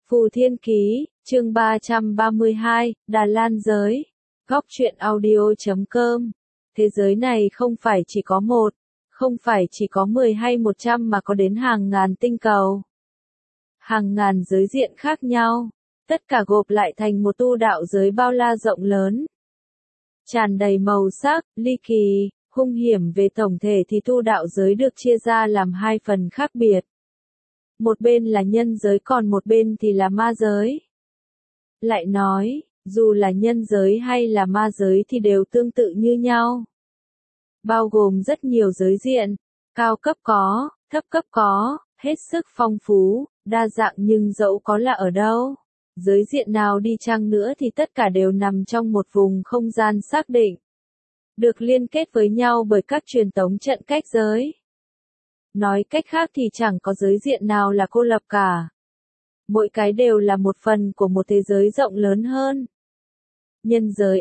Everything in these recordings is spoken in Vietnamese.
Phù Thiên Ký, chương 332, Đà Lan giới. Góc truyện audio.com. Thế giới này không phải chỉ có một, không phải chỉ có 10 hay 100 mà có đến hàng ngàn tinh cầu. Hàng ngàn giới diện khác nhau, tất cả gộp lại thành một tu đạo giới bao la rộng lớn. Tràn đầy màu sắc, ly kỳ, hung hiểm về tổng thể thì tu đạo giới được chia ra làm hai phần khác biệt. Một bên là nhân giới còn một bên thì là ma giới. Lại nói, dù là nhân giới hay là ma giới thì đều tương tự như nhau. Bao gồm rất nhiều giới diện, cao cấp có, thấp cấp có, hết sức phong phú, đa dạng nhưng dẫu có là ở đâu, giới diện nào đi chăng nữa thì tất cả đều nằm trong một vùng không gian xác định. Được liên kết với nhau bởi các truyền tống trận cách giới. Nói cách khác thì chẳng có giới diện nào là cô lập cả. Mỗi cái đều là một phần của một thế giới rộng lớn hơn. Nhân giới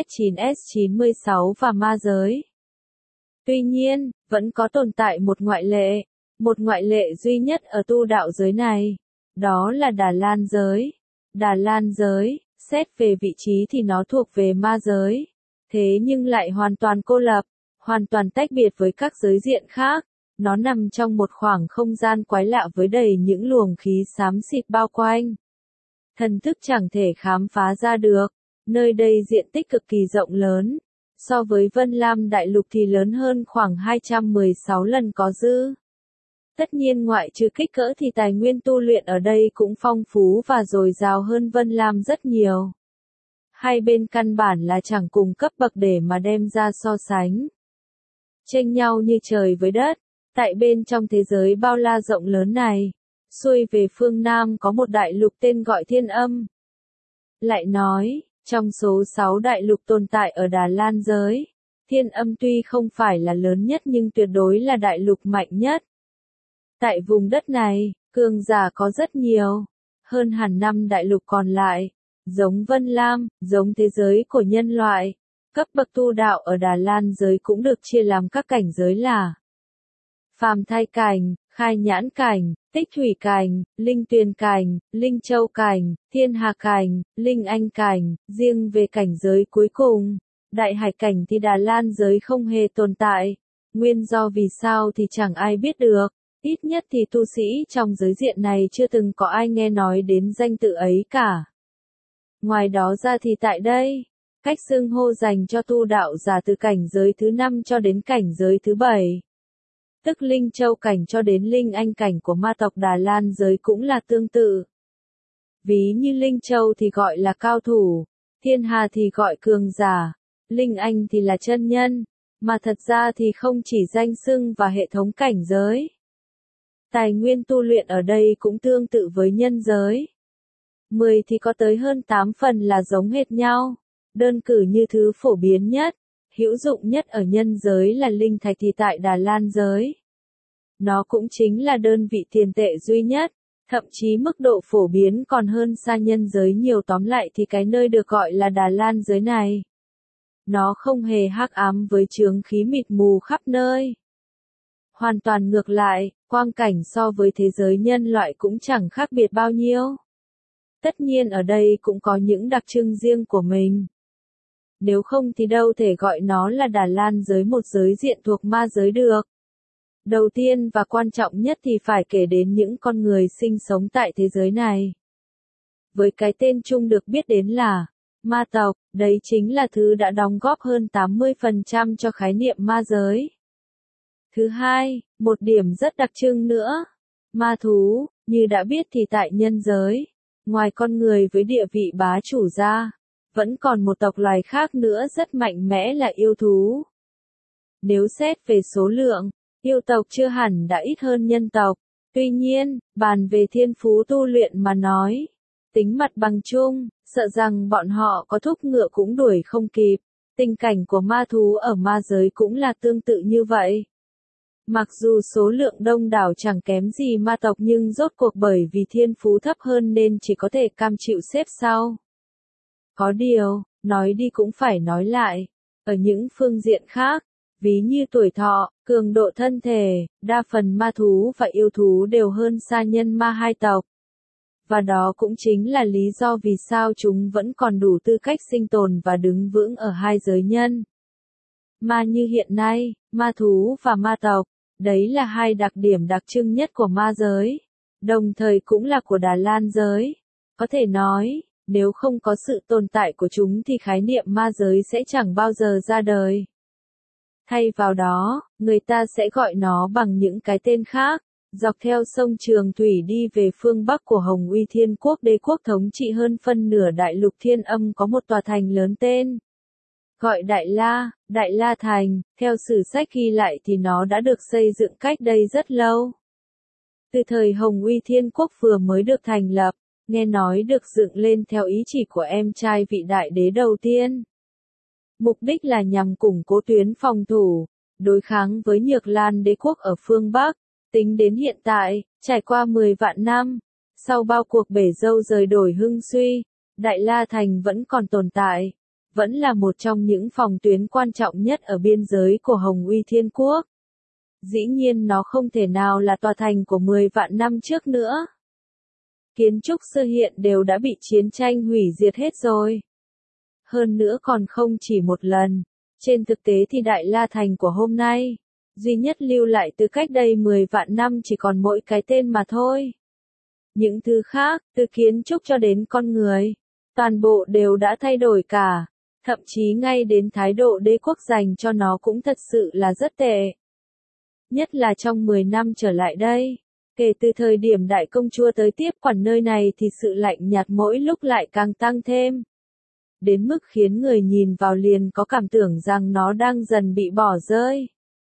FZ9S96 và ma giới. Tuy nhiên, vẫn có tồn tại một ngoại lệ. Một ngoại lệ duy nhất ở tu đạo giới này. Đó là Đà Lan giới. Đà Lan giới, xét về vị trí thì nó thuộc về ma giới. Thế nhưng lại hoàn toàn cô lập, hoàn toàn tách biệt với các giới diện khác. Nó nằm trong một khoảng không gian quái lạ với đầy những luồng khí xám xịt bao quanh. Thần thức chẳng thể khám phá ra được, nơi đây diện tích cực kỳ rộng lớn. So với Vân Lam Đại Lục thì lớn hơn khoảng 216 lần có dư. Tất nhiên ngoại trừ kích cỡ thì tài nguyên tu luyện ở đây cũng phong phú và dồi dào hơn Vân Lam rất nhiều. Hai bên căn bản là chẳng cùng cấp bậc để mà đem ra so sánh. Chênh nhau như trời với đất. Tại bên trong thế giới bao la rộng lớn này, xuôi về phương Nam có một đại lục tên gọi Thiên Âm. Lại nói, trong số 6 đại lục tồn tại ở Đà Lan giới, Thiên Âm tuy không phải là lớn nhất nhưng tuyệt đối là đại lục mạnh nhất. Tại vùng đất này, cường giả có rất nhiều, hơn hẳn 5 đại lục còn lại, giống Vân Lam, giống thế giới của nhân loại. Cấp bậc tu đạo ở Đà Lan giới cũng được chia làm các cảnh giới là Phàm Thai Cảnh, Khai Nhãn Cảnh, Tích Thủy Cảnh, Linh Tuyền Cảnh, Linh Châu Cảnh, Thiên Hà Cảnh, Linh Anh Cảnh. Riêng về cảnh giới cuối cùng, Đại Hải Cảnh thì Đà Lan giới không hề tồn tại. Nguyên do vì sao thì chẳng ai biết được, ít nhất thì tu sĩ trong giới diện này chưa từng có ai nghe nói đến danh tự ấy cả. Ngoài đó ra thì tại đây, cách xưng hô dành cho tu đạo giả từ cảnh giới thứ 5 cho đến cảnh giới thứ 7. Tức Linh Châu Cảnh cho đến Linh Anh Cảnh của ma tộc Đà Lan giới cũng là tương tự. Ví như Linh Châu thì gọi là cao thủ, Thiên Hà thì gọi cường giả, Linh Anh thì là chân nhân, mà thật ra thì không chỉ danh xưng và hệ thống cảnh giới. Tài nguyên tu luyện ở đây cũng tương tự với nhân giới. 10 thì có tới hơn 8 phần là giống hệt nhau. Đơn cử như thứ phổ biến nhất, hữu dụng nhất ở nhân giới là linh thạch thì tại Đà Lan giới. Nó cũng chính là đơn vị tiền tệ duy nhất, thậm chí mức độ phổ biến còn hơn xa nhân giới nhiều. Tóm lại thì cái nơi được gọi là Đà Lan giới này, nó không hề hắc ám với chướng khí mịt mù khắp nơi. Hoàn toàn ngược lại, quang cảnh so với thế giới nhân loại cũng chẳng khác biệt bao nhiêu. Tất nhiên ở đây cũng có những đặc trưng riêng của mình. Nếu không thì đâu thể gọi nó là Đà Lan giới, một giới diện thuộc ma giới được. Đầu tiên và quan trọng nhất thì phải kể đến những con người sinh sống tại thế giới này. Với cái tên chung được biết đến là ma tộc, đấy chính là thứ đã đóng góp hơn 80% cho khái niệm ma giới. Thứ hai, một điểm rất đặc trưng nữa, ma thú. Như đã biết thì tại nhân giới, ngoài con người với địa vị bá chủ ra, vẫn còn một tộc loài khác nữa rất mạnh mẽ là yêu thú. Nếu xét về số lượng, yêu tộc chưa hẳn đã ít hơn nhân tộc. Tuy nhiên, bàn về thiên phú tu luyện mà nói, tính mặt bằng chung, sợ rằng bọn họ có thúc ngựa cũng đuổi không kịp. Tình cảnh của ma thú ở ma giới cũng là tương tự như vậy. Mặc dù số lượng đông đảo chẳng kém gì ma tộc nhưng rốt cuộc bởi vì thiên phú thấp hơn nên chỉ có thể cam chịu xếp sau. Có điều, nói đi cũng phải nói lại, ở những phương diện khác, ví như tuổi thọ, cường độ thân thể, đa phần ma thú và yêu thú đều hơn xa nhân ma hai tộc. Và đó cũng chính là lý do vì sao chúng vẫn còn đủ tư cách sinh tồn và đứng vững ở hai giới nhân. Ma như hiện nay, ma thú và ma tộc, đấy là hai đặc điểm đặc trưng nhất của ma giới, đồng thời cũng là của Đà Lan giới. Có thể nói, nếu không có sự tồn tại của chúng thì khái niệm ma giới sẽ chẳng bao giờ ra đời. Thay vào đó, người ta sẽ gọi nó bằng những cái tên khác. Dọc theo sông Trường Thủy đi về phương Bắc của Hồng Uy Thiên Quốc, đế quốc thống trị hơn phân nửa đại lục Thiên Âm, có một tòa thành lớn tên gọi Đại La Thành. Theo sử sách ghi lại thì nó đã được xây dựng cách đây rất lâu. Từ thời Hồng Uy Thiên Quốc vừa mới được thành lập, nghe nói được dựng lên theo ý chỉ của em trai vị đại đế đầu tiên. Mục đích là nhằm củng cố tuyến phòng thủ, đối kháng với Nhược Lan đế quốc ở phương Bắc. Tính đến hiện tại, trải qua 10 vạn năm, sau bao cuộc bể dâu rời đổi hưng suy, Đại La Thành vẫn còn tồn tại, vẫn là một trong những phòng tuyến quan trọng nhất ở biên giới của Hồng Uy Thiên Quốc. Dĩ nhiên nó không thể nào là tòa thành của 10 vạn năm trước nữa. Kiến trúc xưa hiện đều đã bị chiến tranh hủy diệt hết rồi. Hơn nữa còn không chỉ một lần. Trên thực tế thì Đại La Thành của hôm nay, duy nhất lưu lại từ cách đây 10 vạn năm chỉ còn mỗi cái tên mà thôi. Những thứ khác, từ kiến trúc cho đến con người, toàn bộ đều đã thay đổi cả. Thậm chí ngay đến thái độ đế quốc dành cho nó cũng thật sự là rất tệ. Nhất là trong 10 năm trở lại đây, kể từ thời điểm đại công chúa tới tiếp quản nơi này thì sự lạnh nhạt mỗi lúc lại càng tăng thêm. Đến mức khiến người nhìn vào liền có cảm tưởng rằng nó đang dần bị bỏ rơi.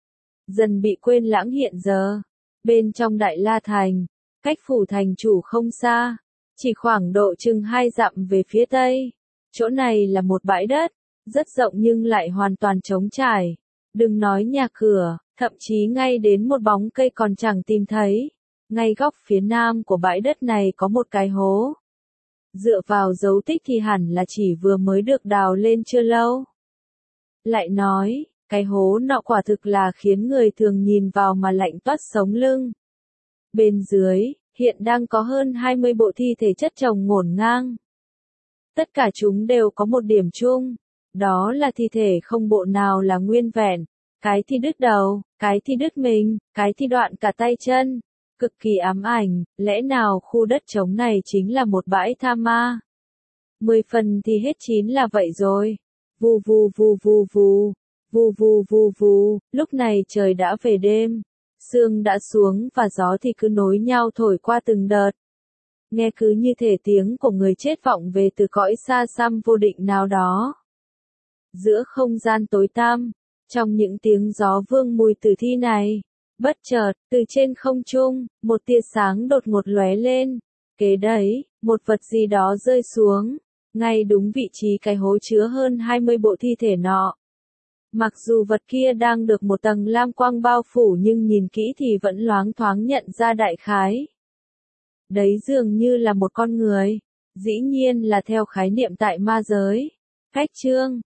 Dần bị quên lãng. Hiện giờ, bên trong Đại La Thành, cách phủ thành chủ không xa, chỉ khoảng độ chừng 2 dặm về phía tây. Chỗ này là một bãi đất, rất rộng nhưng lại hoàn toàn trống trải. Đừng nói nhà cửa, thậm chí ngay đến một bóng cây còn chẳng tìm thấy. Ngay góc phía nam của bãi đất này có một cái hố. Dựa vào dấu tích thì hẳn là chỉ vừa mới được đào lên chưa lâu. Lại nói, cái hố nọ quả thực là khiến người thường nhìn vào mà lạnh toát sống lưng. Bên dưới, hiện đang có hơn 20 bộ thi thể chất chồng ngổn ngang. Tất cả chúng đều có một điểm chung, đó là thi thể không bộ nào là nguyên vẹn. Cái thì đứt đầu, cái thì đứt mình, cái thì đoạn cả tay chân. Cực kỳ ám ảnh, lẽ nào khu đất trống này chính là một bãi tha ma? 10 phần thì hết 9 là vậy rồi. Vù vù vù vù vù, vù vù vù vù, lúc này trời đã về đêm. Sương đã xuống và gió thì cứ nối nhau thổi qua từng đợt. Nghe cứ như thể tiếng của người chết vọng về từ cõi xa xăm vô định nào đó. Giữa không gian tối tăm, trong những tiếng gió vương mùi tử thi này, bất chợt, từ trên không trung, một tia sáng đột ngột lóe lên. Kế đấy, một vật gì đó rơi xuống, ngay đúng vị trí cái hố chứa hơn 20 bộ thi thể nọ. Mặc dù vật kia đang được một tầng lam quang bao phủ nhưng nhìn kỹ thì vẫn loáng thoáng nhận ra đại khái. Đấy dường như là một con người, dĩ nhiên là theo khái niệm tại ma giới. Phách chương